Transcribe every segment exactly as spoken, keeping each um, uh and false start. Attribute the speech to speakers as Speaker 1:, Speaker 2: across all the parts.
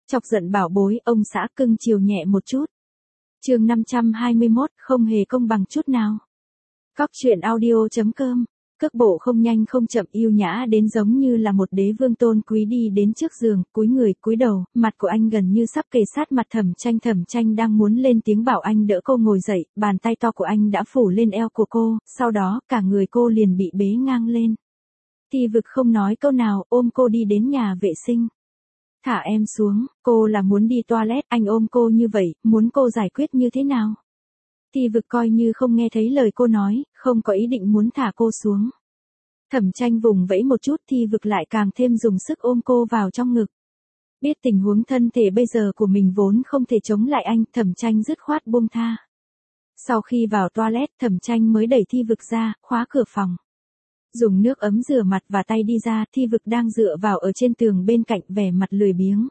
Speaker 1: Chọc giận bảo bối, ông xã cưng chiều nhẹ một chút. Chương năm trăm hai mươi mốt, không hề công bằng chút nào. Cóc truyện audio chấm com. Cước bộ không nhanh không chậm, yêu nhã đến giống như là một đế vương tôn quý đi đến trước giường, cúi người cúi đầu, mặt của anh gần như sắp kề sát mặt Thẩm Tranh. Thẩm Tranh đang muốn lên tiếng bảo anh đỡ cô ngồi dậy, bàn tay to của anh đã phủ lên eo của cô, sau đó cả người cô liền bị bế ngang lên. Thi Vực không nói câu nào, ôm cô đi đến nhà vệ sinh. Thả em xuống, cô là muốn đi toilet, anh ôm cô như vậy, muốn cô giải quyết như thế nào? Thi Vực coi như không nghe thấy lời cô nói, không có ý định muốn thả cô xuống. Thẩm Tranh vùng vẫy một chút, Thi Vực lại càng thêm dùng sức ôm cô vào trong ngực. Biết tình huống thân thể bây giờ của mình vốn không thể chống lại anh, Thẩm Tranh dứt khoát buông tha. Sau khi vào toilet, Thẩm Tranh mới đẩy Thi Vực ra, khóa cửa phòng. Dùng nước ấm rửa mặt và tay đi ra, Thi Vực đang dựa vào ở trên tường bên cạnh, vẻ mặt lười biếng.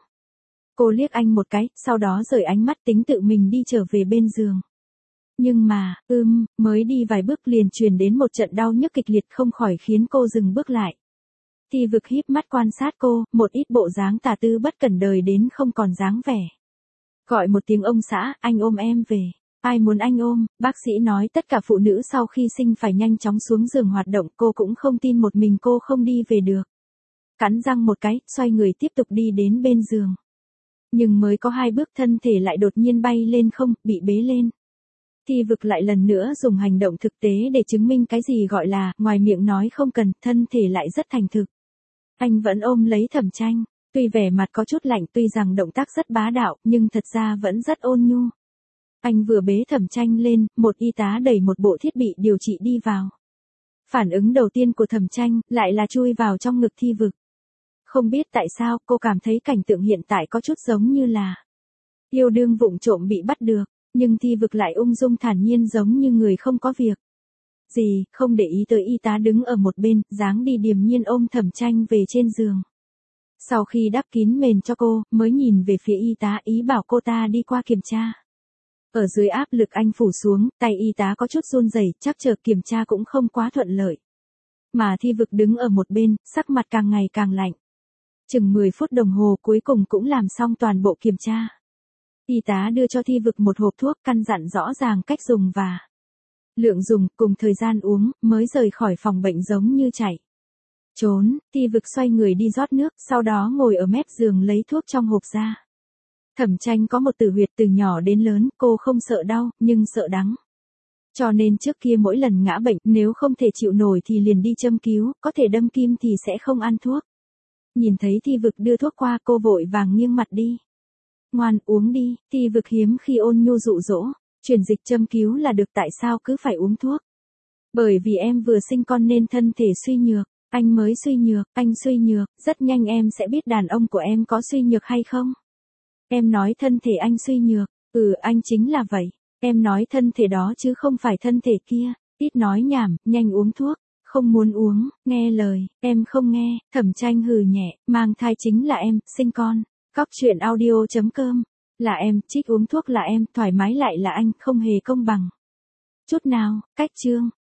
Speaker 1: Cô liếc anh một cái, sau đó rời ánh mắt tính tự mình đi trở về bên giường. Nhưng mà, ưm, mới đi vài bước liền truyền đến một trận đau nhức kịch liệt không khỏi khiến cô dừng bước lại. Thi Vực híp mắt quan sát cô, một ít bộ dáng tà tư bất cẩn đời đến không còn dáng vẻ. Gọi một tiếng ông xã, anh ôm em về. Ai muốn anh ôm, bác sĩ nói tất cả phụ nữ sau khi sinh phải nhanh chóng xuống giường hoạt động, cô cũng không tin một mình cô không đi về được. Cắn răng một cái, xoay người tiếp tục đi đến bên giường. Nhưng mới có hai bước thân thể lại đột nhiên bay lên không, bị bế lên. Thi Vực lại lần nữa dùng hành động thực tế để chứng minh cái gì gọi là, ngoài miệng nói không cần, thân thể lại rất thành thực. Anh vẫn ôm lấy Thẩm Tranh, tuy vẻ mặt có chút lạnh, tuy rằng động tác rất bá đạo, nhưng thật ra vẫn rất ôn nhu. Anh vừa bế Thẩm Tranh lên, một y tá đẩy một bộ thiết bị điều trị đi vào. Phản ứng đầu tiên của Thẩm Tranh, lại là chui vào trong ngực Thi Vực. Không biết tại sao, cô cảm thấy cảnh tượng hiện tại có chút giống như là yêu đương vụng trộm bị bắt được, nhưng Thi Vực lại ung dung thản nhiên giống như người không có việc gì, không để ý tới y tá đứng ở một bên, dáng đi điềm nhiên ôm Thẩm Tranh về trên giường. Sau khi đắp kín mền cho cô, mới nhìn về phía y tá, ý bảo cô ta đi qua kiểm tra. Ở dưới áp lực anh phủ xuống, tay y tá có chút run rẩy, chắc chờ kiểm tra cũng không quá thuận lợi. Mà Thi Vực đứng ở một bên, sắc mặt càng ngày càng lạnh. Chừng mười phút đồng hồ cuối cùng cũng làm xong toàn bộ kiểm tra. Y tá đưa cho Thi Vực một hộp thuốc, căn dặn rõ ràng cách dùng và lượng dùng, cùng thời gian uống, mới rời khỏi phòng bệnh giống như chạy trốn. Thi Vực xoay người đi rót nước, sau đó ngồi ở mép giường lấy thuốc trong hộp ra. Thẩm Tranh có một tử huyệt từ nhỏ đến lớn, cô không sợ đau, nhưng sợ đắng. Cho nên trước kia mỗi lần ngã bệnh, nếu không thể chịu nổi thì liền đi châm cứu, có thể đâm kim thì sẽ không ăn thuốc. Nhìn thấy Thi Vực đưa thuốc qua, cô vội vàng nghiêng mặt đi. Ngoan, uống đi. Thi Vực hiếm khi ôn nhu dụ dỗ, chuyển dịch châm cứu là được, tại sao cứ phải uống thuốc? Bởi vì em vừa sinh con nên thân thể suy nhược. Anh mới suy nhược, anh suy nhược, rất nhanh em sẽ biết đàn ông của em có suy nhược hay không. Em nói thân thể anh suy nhược, ừ anh chính là vậy. Em nói thân thể đó chứ không phải thân thể kia. Ít nói nhảm, nhanh uống thuốc. Không muốn uống, nghe lời, em không nghe. Thẩm Tranh hừ nhẹ, mang thai chính là em, sinh con. Cóc truyện audio chấm com. Là em, trích uống thuốc là em, thoải mái lại là anh, không hề công bằng chút nào. Cách chương